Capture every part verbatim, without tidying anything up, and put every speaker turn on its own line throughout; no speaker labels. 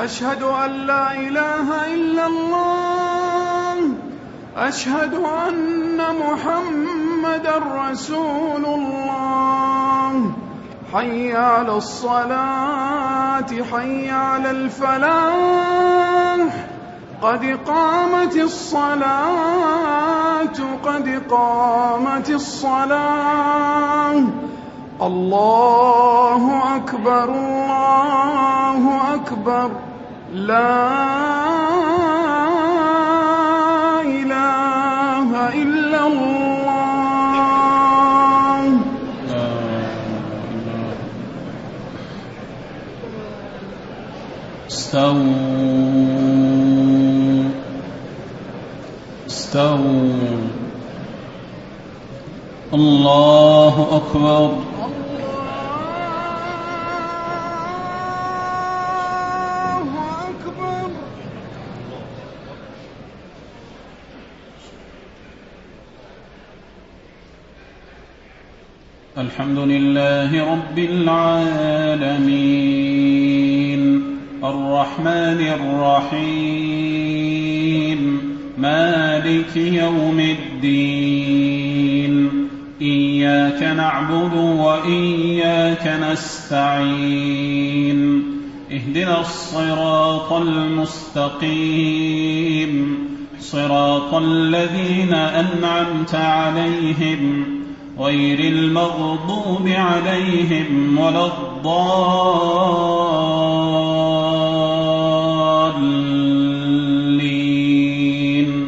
أشهد أن لا إله إلا الله. أشهد أن محمدًا رسول الله. حي على الصلاة، حي على الفلاح، قد قامت الصلاة، قد قامت الصلاة. الله أكبر، الله أكبر، لا إله إلا الله.
استووا استووا. الله أكبر. الحمد لله رب العالمين، الرحمن الرحيم، مالك يوم الدين. إياك نعبد وإياك نستعين. اهدنا الصراط المستقيم، صراط الذين أنعمت عليهم غير المغضوب عليهم ولا الضالين.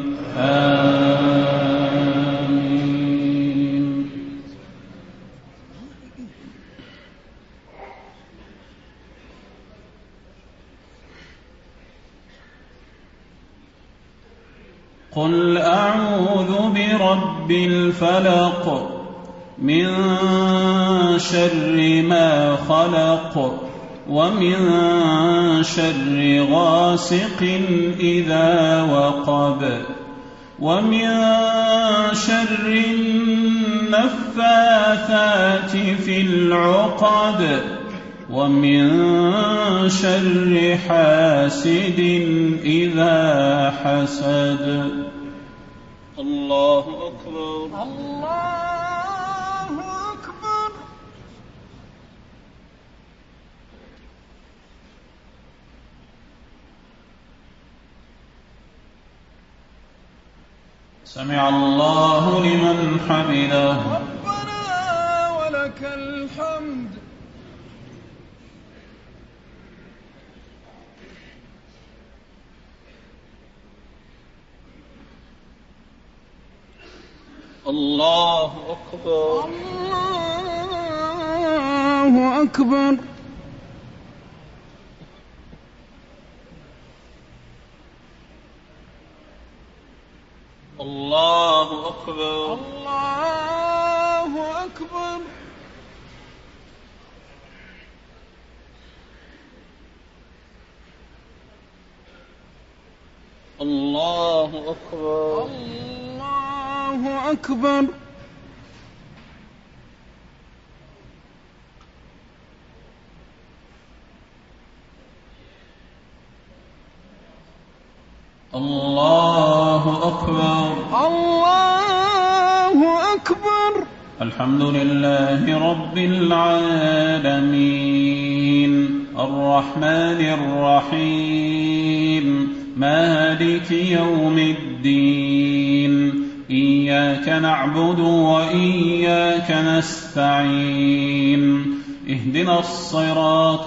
آمين. قل أعوذ برب الفلق من شر ما خلق، ومن شر غاسق إذا وقب، ومن شر النفاثات في العقد، ومن شر حاسد إذا حسد. الله أكبر.
الله
سمع الله لمن حمده.
ربنا ولك الحمد.
الله أكبر.
الله أكبر.
الله أكبر.
الله أكبر.
الله أكبر.
الله أكبر.
الله أكبر.
الله أكبر.
الحمد لله رب العالمين، الرحمن الرحيم، مالك يوم الدين. إياك نعبد وإياك نستعين. اهدنا الصراط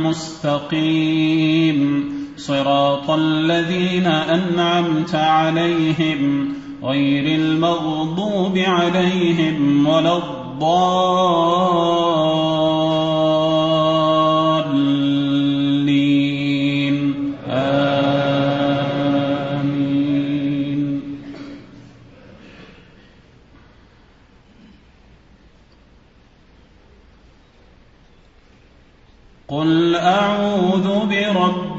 المستقيم، صراط الذين أنعمت عليهم غير المغضوب عليهم ولا الضالين. آمين. قل أعوذ برب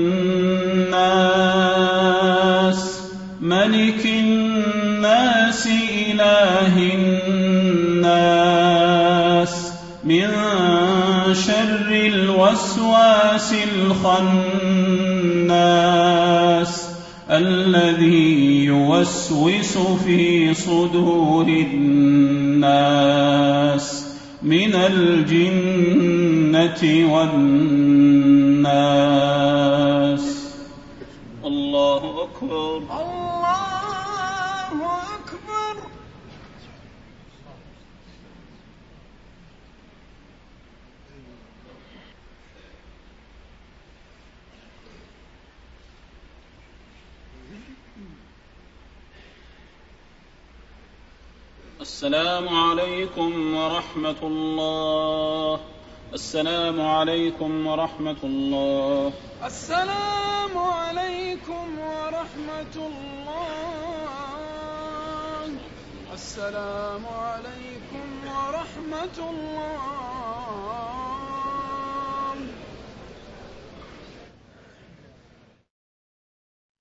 الناس، ملك الناس، إله الناس، من شر الوسواس الخناس الذي يوسوس في صدور الناس من الجنة والناس. الله أكبر.
الله أكبر.
السلام عليكم ورحمة الله. السلام عليكم ورحمة الله.
السلام عليكم ورحمة الله. السلام عليكم ورحمة الله.